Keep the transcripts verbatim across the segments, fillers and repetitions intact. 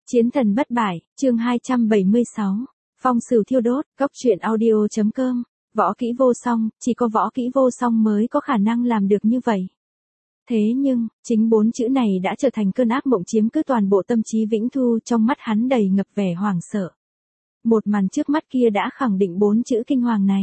Chiến thần bất bại, chương hai trăm bảy mươi sáu. Phong sửu thiêu đốt, góc truyện audio chấm com. Võ kỹ vô song, chỉ có võ kỹ vô song mới có khả năng làm được như vậy. Thế nhưng, chính bốn chữ này đã trở thành cơn ác mộng chiếm cứ toàn bộ tâm trí Vĩnh Thu, trong mắt hắn đầy ngập vẻ hoảng sợ. Một màn trước mắt kia đã khẳng định bốn chữ kinh hoàng này.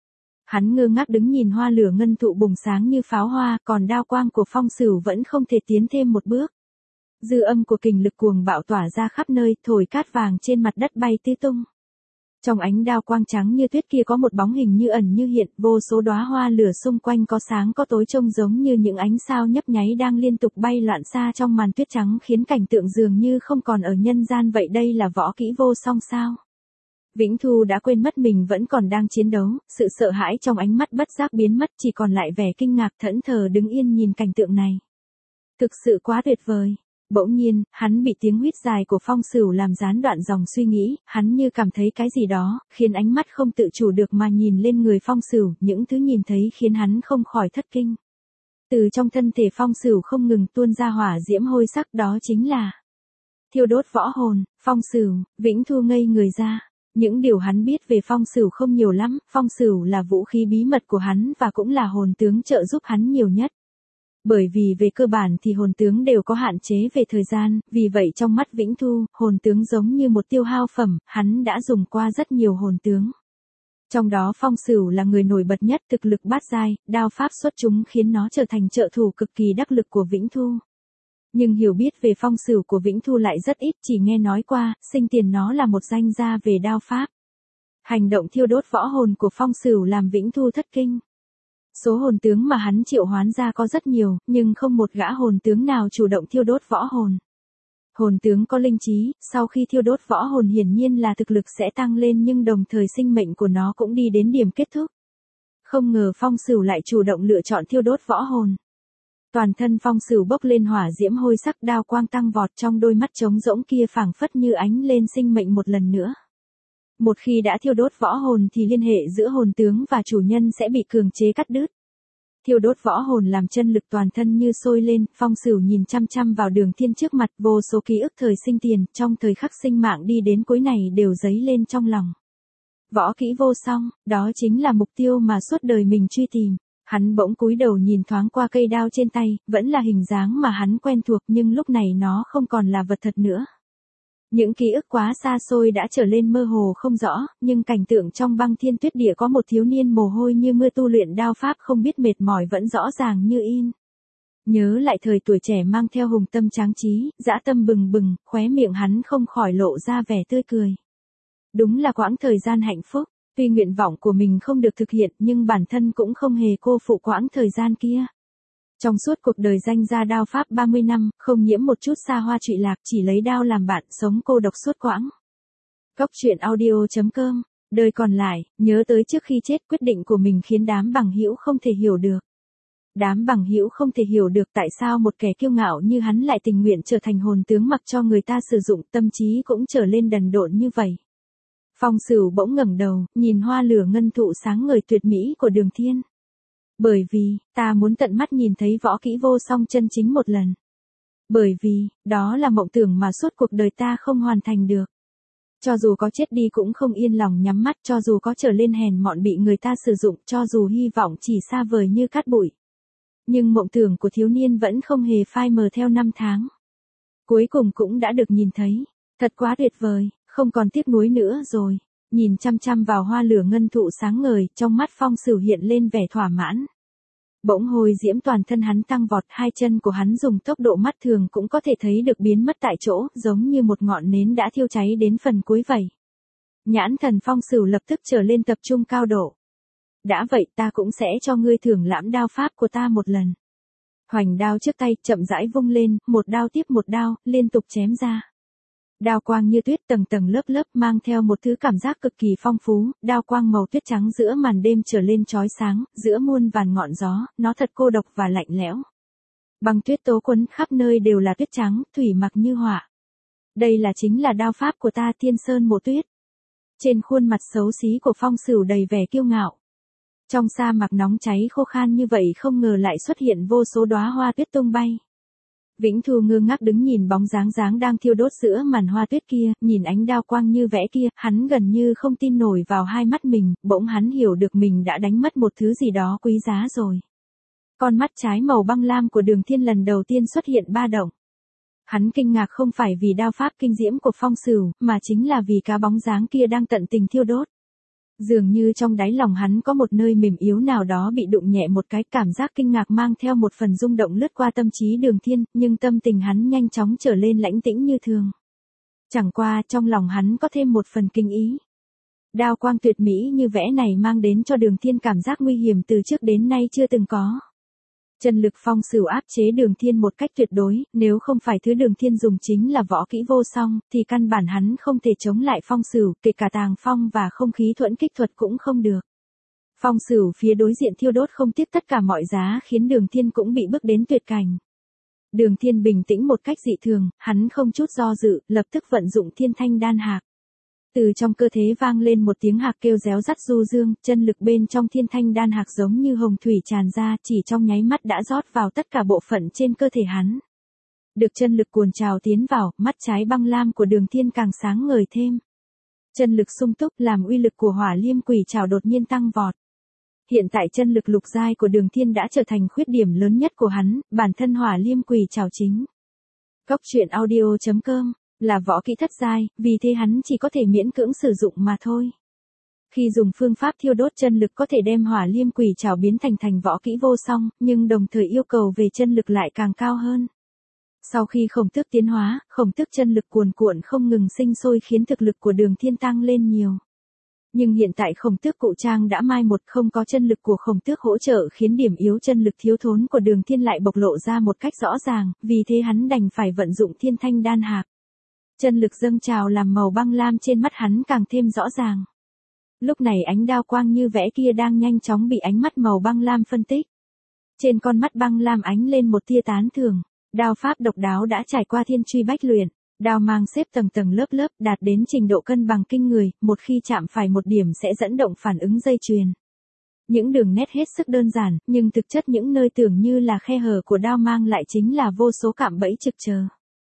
Hắn ngơ ngác đứng nhìn hoa lửa ngân thụ bùng sáng như pháo hoa, còn đao quang của phong sửu vẫn không thể tiến thêm một bước. Dư âm của kình lực cuồng bạo tỏa ra khắp nơi, thổi cát vàng trên mặt đất bay tứ tung. Trong ánh đao quang trắng như tuyết kia có một bóng hình như ẩn như hiện, vô số đóa hoa lửa xung quanh có sáng có tối trông giống như những ánh sao nhấp nháy đang liên tục bay loạn xa trong màn tuyết trắng, khiến cảnh tượng dường như không còn ở nhân gian vậy. Đây là võ kỹ vô song sao? Vĩnh Thu đã quên mất mình vẫn còn đang chiến đấu, sự sợ hãi trong ánh mắt bất giác biến mất, chỉ còn lại vẻ kinh ngạc thẫn thờ đứng yên nhìn cảnh tượng này. Thực sự quá tuyệt vời. Bỗng nhiên, hắn bị tiếng huýt dài của phong sửu làm gián đoạn dòng suy nghĩ, hắn như cảm thấy cái gì đó, khiến ánh mắt không tự chủ được mà nhìn lên người phong sửu, những thứ nhìn thấy khiến hắn không khỏi thất kinh. Từ trong thân thể phong sửu không ngừng tuôn ra hỏa diễm hôi sắc, đó chính là thiêu đốt võ hồn. Phong sửu, Vĩnh Thu ngây người ra. Những điều hắn biết về phong sửu không nhiều lắm, phong sửu là vũ khí bí mật của hắn và cũng là hồn tướng trợ giúp hắn nhiều nhất. Bởi vì về cơ bản thì hồn tướng đều có hạn chế về thời gian, vì vậy trong mắt Vĩnh Thu, hồn tướng giống như một tiêu hao phẩm, hắn đã dùng qua rất nhiều hồn tướng. Trong đó phong sửu là người nổi bật nhất, thực lực bát giai, đao pháp xuất chúng khiến nó trở thành trợ thủ cực kỳ đắc lực của Vĩnh Thu. Nhưng hiểu biết về phong sửu của Vĩnh Thu lại rất ít, chỉ nghe nói qua, sinh tiền nó là một danh gia về đao pháp. Hành động thiêu đốt võ hồn của phong sửu làm Vĩnh Thu thất kinh. Số hồn tướng mà hắn triệu hoán ra có rất nhiều, nhưng không một gã hồn tướng nào chủ động thiêu đốt võ hồn. Hồn tướng có linh trí, sau khi thiêu đốt võ hồn hiển nhiên là thực lực sẽ tăng lên, nhưng đồng thời sinh mệnh của nó cũng đi đến điểm kết thúc. Không ngờ phong sửu lại chủ động lựa chọn thiêu đốt võ hồn. Toàn thân phong sửu bốc lên hỏa diễm hôi sắc, đao quang tăng vọt, trong đôi mắt trống rỗng kia phảng phất như ánh lên sinh mệnh một lần nữa. Một khi đã thiêu đốt võ hồn thì liên hệ giữa hồn tướng và chủ nhân sẽ bị cường chế cắt đứt. Thiêu đốt võ hồn làm chân lực toàn thân như sôi lên, phong sửu nhìn chăm chăm vào Đường Thiên trước mặt, vô số ký ức thời sinh tiền, trong thời khắc sinh mạng đi đến cuối này đều dấy lên trong lòng. Võ kỹ vô song, đó chính là mục tiêu mà suốt đời mình truy tìm. Hắn bỗng cúi đầu nhìn thoáng qua cây đao trên tay, vẫn là hình dáng mà hắn quen thuộc, nhưng lúc này nó không còn là vật thật nữa. Những ký ức quá xa xôi đã trở lên mơ hồ không rõ, nhưng cảnh tượng trong băng thiên tuyết địa có một thiếu niên mồ hôi như mưa tu luyện đao pháp không biết mệt mỏi vẫn rõ ràng như in. Nhớ lại thời tuổi trẻ mang theo hùng tâm tráng trí, dã tâm bừng bừng, khóe miệng hắn không khỏi lộ ra vẻ tươi cười. Đúng là quãng thời gian hạnh phúc, tuy nguyện vọng của mình không được thực hiện nhưng bản thân cũng không hề cô phụ quãng thời gian kia. Trong suốt cuộc đời danh gia đao pháp ba mươi năm, không nhiễm một chút xa hoa trụy lạc, chỉ lấy đao làm bạn, sống cô độc suốt quãng. Góc truyện audio chấm com. Đời còn lại, nhớ tới trước khi chết, quyết định của mình khiến đám bằng hữu không thể hiểu được. Đám bằng hữu không thể hiểu được tại sao một kẻ kiêu ngạo như hắn lại tình nguyện trở thành hồn tướng mặc cho người ta sử dụng, tâm trí cũng trở lên đần độn như vậy. Phong sửu bỗng ngẩng đầu, nhìn hoa lửa ngân thụ sáng ngời tuyệt mỹ của Đường Thiên. Bởi vì, ta muốn tận mắt nhìn thấy võ kỹ vô song chân chính một lần. Bởi vì, đó là mộng tưởng mà suốt cuộc đời ta không hoàn thành được. Cho dù có chết đi cũng không yên lòng nhắm mắt, cho dù có trở lên hèn mọn bị người ta sử dụng, cho dù hy vọng chỉ xa vời như cát bụi. Nhưng mộng tưởng của thiếu niên vẫn không hề phai mờ theo năm tháng. Cuối cùng cũng đã được nhìn thấy. Thật quá tuyệt vời, không còn tiếc nuối nữa rồi. Nhìn chăm chăm vào hoa lửa ngân thụ sáng ngời, trong mắt phong sửu hiện lên vẻ thỏa mãn. Bỗng hồi diễm toàn thân hắn tăng vọt, hai chân của hắn dùng tốc độ mắt thường cũng có thể thấy được biến mất tại chỗ, giống như một ngọn nến đã thiêu cháy đến phần cuối vậy. Nhãn thần phong sửu lập tức trở lên tập trung cao độ. Đã vậy ta cũng sẽ cho ngươi thưởng lãm đao pháp của ta một lần. Hoành đao trước tay chậm rãi vung lên, một đao tiếp một đao, liên tục chém ra. Đao quang như tuyết tầng tầng lớp lớp mang theo một thứ cảm giác cực kỳ phong phú, đao quang màu tuyết trắng giữa màn đêm trở lên chói sáng, giữa muôn vàn ngọn gió, nó thật cô độc và lạnh lẽo. Băng tuyết tố quấn khắp nơi đều là tuyết trắng, thủy mặc như họa. Đây là chính là đao pháp của ta, Thiên Sơn Mộ Tuyết. Trên khuôn mặt xấu xí của phong sửu đầy vẻ kiêu ngạo. Trong sa mạc nóng cháy khô khan như vậy không ngờ lại xuất hiện vô số đóa hoa tuyết tung bay. Vĩnh Thu ngơ ngác đứng nhìn bóng dáng dáng đang thiêu đốt giữa màn hoa tuyết kia, nhìn ánh đao quang như vẽ kia, hắn gần như không tin nổi vào hai mắt mình, bỗng hắn hiểu được mình đã đánh mất một thứ gì đó quý giá rồi. Con mắt trái màu băng lam của Đường Thiên lần đầu tiên xuất hiện ba động. Hắn kinh ngạc không phải vì đao pháp kinh diễm của Phong Sửu, mà chính là vì cá bóng dáng kia đang tận tình thiêu đốt. Dường như trong đáy lòng hắn có một nơi mềm yếu nào đó bị đụng nhẹ một cái, cảm giác kinh ngạc mang theo một phần rung động lướt qua tâm trí Đường Thiên, nhưng tâm tình hắn nhanh chóng trở lên lãnh tĩnh như thường. Chẳng qua trong lòng hắn có thêm một phần kinh ý. Đao quang tuyệt mỹ như vẽ này mang đến cho Đường Thiên cảm giác nguy hiểm từ trước đến nay chưa từng có. Chân lực Phong Sửu áp chế Đường Thiên một cách tuyệt đối, nếu không phải thứ Đường Thiên dùng chính là võ kỹ vô song, thì căn bản hắn không thể chống lại Phong Sửu, kể cả tàng phong và không khí thuẫn kích thuật cũng không được. Phong Sửu phía đối diện thiêu đốt không tiếc tất cả mọi giá khiến Đường Thiên cũng bị bước đến tuyệt cảnh. Đường Thiên bình tĩnh một cách dị thường, hắn không chút do dự, lập tức vận dụng Thiên Thanh Đan Hạc. Từ trong cơ thể vang lên một tiếng hạc kêu réo rắt du dương, chân lực bên trong Thiên Thanh Đan Hạc giống như hồng thủy tràn ra, chỉ trong nháy mắt đã rót vào tất cả bộ phận trên cơ thể hắn. Được chân lực cuồn trào tiến vào, mắt trái băng lam của Đường Thiên càng sáng ngời thêm. Chân lực sung túc làm uy lực của Hỏa Liêm Quỷ Trảo đột nhiên tăng vọt. Hiện tại chân lực lục giai của Đường Thiên đã trở thành khuyết điểm lớn nhất của hắn, bản thân Hỏa Liêm Quỷ Trảo chính. Cốc truyện audio chấm com là võ kỹ thất giai, vì thế hắn chỉ có thể miễn cưỡng sử dụng mà thôi. Khi dùng phương pháp thiêu đốt chân lực có thể đem Hỏa Liêm Quỷ Trảo biến thành thành võ kỹ vô song, nhưng đồng thời yêu cầu về chân lực lại càng cao hơn. Sau khi khổng tước tiến hóa, khổng tước chân lực cuồn cuộn không ngừng sinh sôi khiến thực lực của Đường Thiên tăng lên nhiều. Nhưng hiện tại khổng tước cụ trang đã mai một, không có chân lực của khổng tước hỗ trợ khiến điểm yếu chân lực thiếu thốn của Đường Thiên lại bộc lộ ra một cách rõ ràng, vì thế hắn đành phải vận dụng Thiên Thanh Đan Hạc. Chân lực dâng trào làm màu băng lam trên mắt hắn càng thêm rõ ràng. Lúc này ánh đao quang như vẽ kia đang nhanh chóng bị ánh mắt màu băng lam phân tích. Trên con mắt băng lam ánh lên một tia tán thưởng, đao pháp độc đáo đã trải qua thiên truy bách luyện, đao mang xếp tầng tầng lớp lớp đạt đến trình độ cân bằng kinh người, một khi chạm phải một điểm sẽ dẫn động phản ứng dây chuyền. Những đường nét hết sức đơn giản, nhưng thực chất những nơi tưởng như là khe hở của đao mang lại chính là vô số cạm bẫy trực chờ.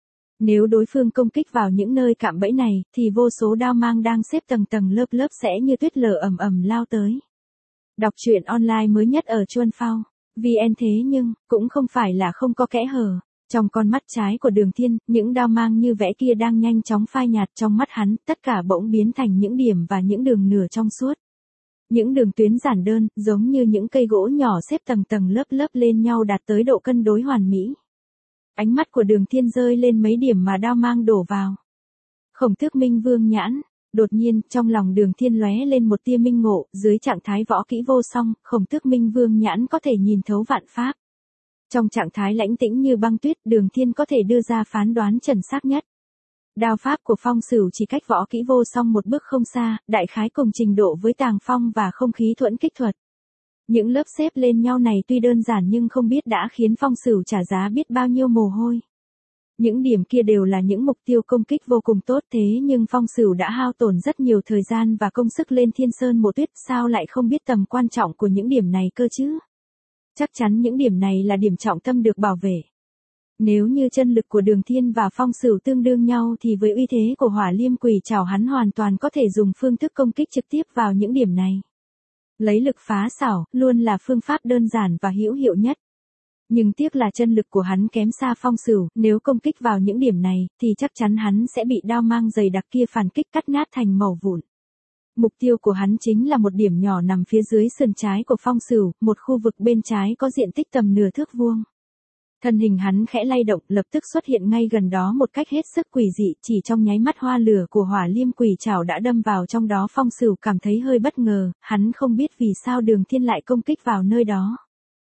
Nếu đối phương công kích vào những nơi cạm bẫy này, thì vô số đao mang đang xếp tầng tầng lớp lớp sẽ như tuyết lở ầm ầm lao tới. Đọc truyện online mới nhất ở Chuan Phao vê en thế nhưng, cũng không phải là không có kẽ hở. Trong con mắt trái của Đường Thiên, những đao mang như vẽ kia đang nhanh chóng phai nhạt trong mắt hắn, tất cả bỗng biến thành những điểm và những đường nửa trong suốt. Những đường tuyến giản đơn, giống như những cây gỗ nhỏ xếp tầng tầng lớp lớp lên nhau đạt tới độ cân đối hoàn mỹ. Ánh mắt của Đường Thiên rơi lên mấy điểm mà đao mang đổ vào. Khổng tước minh vương nhãn, đột nhiên, trong lòng Đường Thiên lóe lên một tia minh ngộ, dưới trạng thái võ kỹ vô song, khổng tước minh vương nhãn có thể nhìn thấu vạn pháp. Trong trạng thái lãnh tĩnh như băng tuyết, Đường Thiên có thể đưa ra phán đoán chuẩn xác nhất. Đao pháp của Phong Sửu chỉ cách võ kỹ vô song một bước không xa, đại khái cùng trình độ với tàng phong và không khí thuẫn kích thuật. Những lớp xếp lên nhau này tuy đơn giản nhưng không biết đã khiến Phong Sửu trả giá biết bao nhiêu mồ hôi. Những điểm kia đều là những mục tiêu công kích vô cùng tốt, thế nhưng Phong Sửu đã hao tổn rất nhiều thời gian và công sức lên Thiên Sơn Mộ Tuyết, sao lại không biết tầm quan trọng của những điểm này cơ chứ? Chắc chắn những điểm này là điểm trọng tâm được bảo vệ. Nếu như chân lực của Đường Thiên và Phong Sửu tương đương nhau thì với uy thế của Hỏa Liêm Quỷ Trảo hắn hoàn toàn có thể dùng phương thức công kích trực tiếp vào những điểm này. Lấy lực phá xảo, luôn là phương pháp đơn giản và hữu hiệu nhất. Nhưng tiếc là chân lực của hắn kém xa Phong Sửu, nếu công kích vào những điểm này, thì chắc chắn hắn sẽ bị đao mang dày đặc kia phản kích cắt nát thành mẩu vụn. Mục tiêu của hắn chính là một điểm nhỏ nằm phía dưới sườn trái của Phong Sửu, một khu vực bên trái có diện tích tầm nửa thước vuông. Thân hình hắn khẽ lay động, lập tức xuất hiện ngay gần đó một cách hết sức quỷ dị, chỉ trong nháy mắt hoa lửa của Hỏa Liêm Quỷ Trảo đã đâm vào trong đó. Phong Sửu cảm thấy hơi bất ngờ, hắn không biết vì sao Đường Thiên lại công kích vào nơi đó.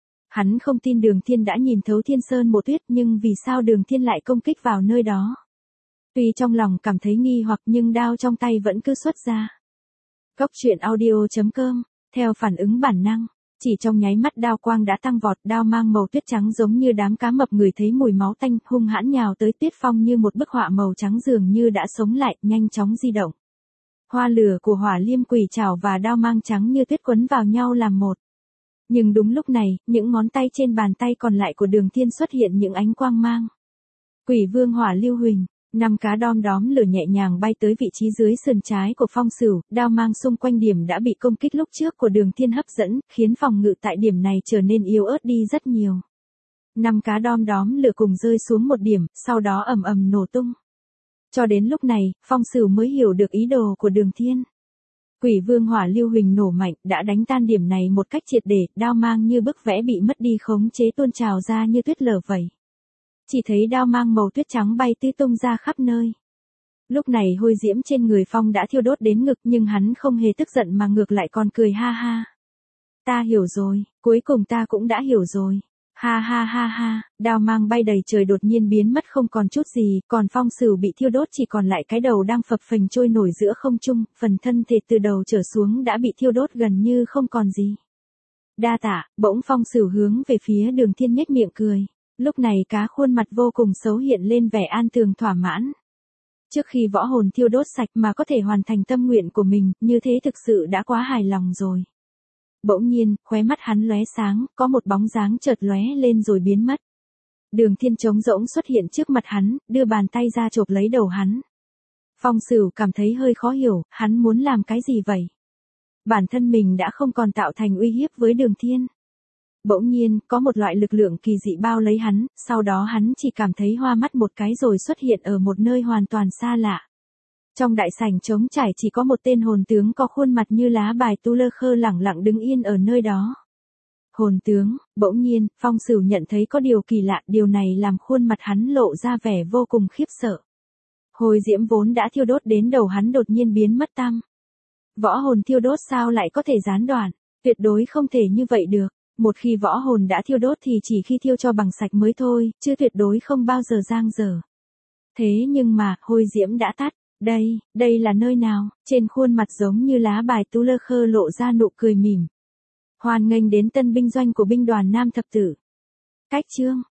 Hắn không tin Đường Thiên đã nhìn thấu Thiên Sơn Mộ Tuyết, nhưng vì sao Đường Thiên lại công kích vào nơi đó? Tuy trong lòng cảm thấy nghi hoặc nhưng đao trong tay vẫn cứ xuất ra. Cốc truyện audio chấm com, theo phản ứng bản năng, chỉ trong nháy mắt đao quang đã tăng vọt, đao mang màu tuyết trắng giống như đám cá mập ngửi thấy mùi máu tanh, hung hãn nhào tới Tuyết Phong như một bức họa màu trắng dường như đã sống lại, nhanh chóng di động. Hoa lửa của Hỏa Liêm Quỷ Trảo và đao mang trắng như tuyết quấn vào nhau làm một. Nhưng đúng lúc này, những ngón tay trên bàn tay còn lại của Đường Thiên xuất hiện những ánh quang mang. Quỷ vương hỏa lưu huỳnh, năm cá đom đóm lửa nhẹ nhàng bay tới vị trí dưới sườn trái của Phong Sửu, đao mang xung quanh điểm đã bị công kích lúc trước của Đường Thiên hấp dẫn, khiến phòng ngự tại điểm này trở nên yếu ớt đi rất nhiều. Năm cá đom đóm lửa cùng rơi xuống một điểm, sau đó ầm ầm nổ tung. Cho đến lúc này, Phong Sửu mới hiểu được ý đồ của Đường Thiên. Quỷ vương hỏa lưu huỳnh nổ mạnh, đã đánh tan điểm này một cách triệt để, đao mang như bức vẽ bị mất đi khống chế tuôn trào ra như tuyết lở vậy. Chỉ thấy đao mang màu tuyết trắng bay tứ tung ra khắp nơi. Lúc này hôi diễm trên người Phong đã thiêu đốt đến ngực, nhưng hắn không hề tức giận mà ngược lại còn cười ha ha. Ta hiểu rồi, cuối cùng ta cũng đã hiểu rồi. Ha ha ha ha, đao mang bay đầy trời đột nhiên biến mất không còn chút gì, còn Phong Sửu bị thiêu đốt chỉ còn lại cái đầu đang phập phềnh trôi nổi giữa không trung, phần thân thể từ đầu trở xuống đã bị thiêu đốt gần như không còn gì. Đa tạ, bỗng Phong Sửu hướng về phía Đường Thiên nhếch miệng cười. Lúc này cá khuôn mặt vô cùng xấu hiện lên vẻ an tường thỏa mãn. Trước khi võ hồn thiêu đốt sạch mà có thể hoàn thành tâm nguyện của mình, như thế thực sự đã quá hài lòng rồi. Bỗng nhiên, khóe mắt hắn lóe sáng, có một bóng dáng chợt lóe lên rồi biến mất. Đường Thiên trống rỗng xuất hiện trước mặt hắn, đưa bàn tay ra chộp lấy đầu hắn. Phong Sửu cảm thấy hơi khó hiểu, hắn muốn làm cái gì vậy? Bản thân mình đã không còn tạo thành uy hiếp với Đường Thiên. Bỗng nhiên, có một loại lực lượng kỳ dị bao lấy hắn, sau đó hắn chỉ cảm thấy hoa mắt một cái rồi xuất hiện ở một nơi hoàn toàn xa lạ. Trong đại sảnh trống trải chỉ có một tên hồn tướng có khuôn mặt như lá bài tu lơ khơ lẳng lặng đứng yên ở nơi đó. Hồn tướng, bỗng nhiên, Phong Sửu nhận thấy có điều kỳ lạ, điều này làm khuôn mặt hắn lộ ra vẻ vô cùng khiếp sợ. Hồi diễm vốn đã thiêu đốt đến đầu hắn đột nhiên biến mất tăm. Võ hồn thiêu đốt sao lại có thể gián đoạn, tuyệt đối không thể như vậy được. Một khi võ hồn đã thiêu đốt thì chỉ khi thiêu cho bằng sạch mới thôi, chứ tuyệt đối không bao giờ giang dở. Thế nhưng mà, hôi diễm đã tắt. Đây, đây là nơi nào? Trên khuôn mặt giống như lá bài tu lơ khơ lộ ra nụ cười mỉm. Hoan nghênh đến tân binh doanh của binh đoàn Nam Thập Tử. Cách chương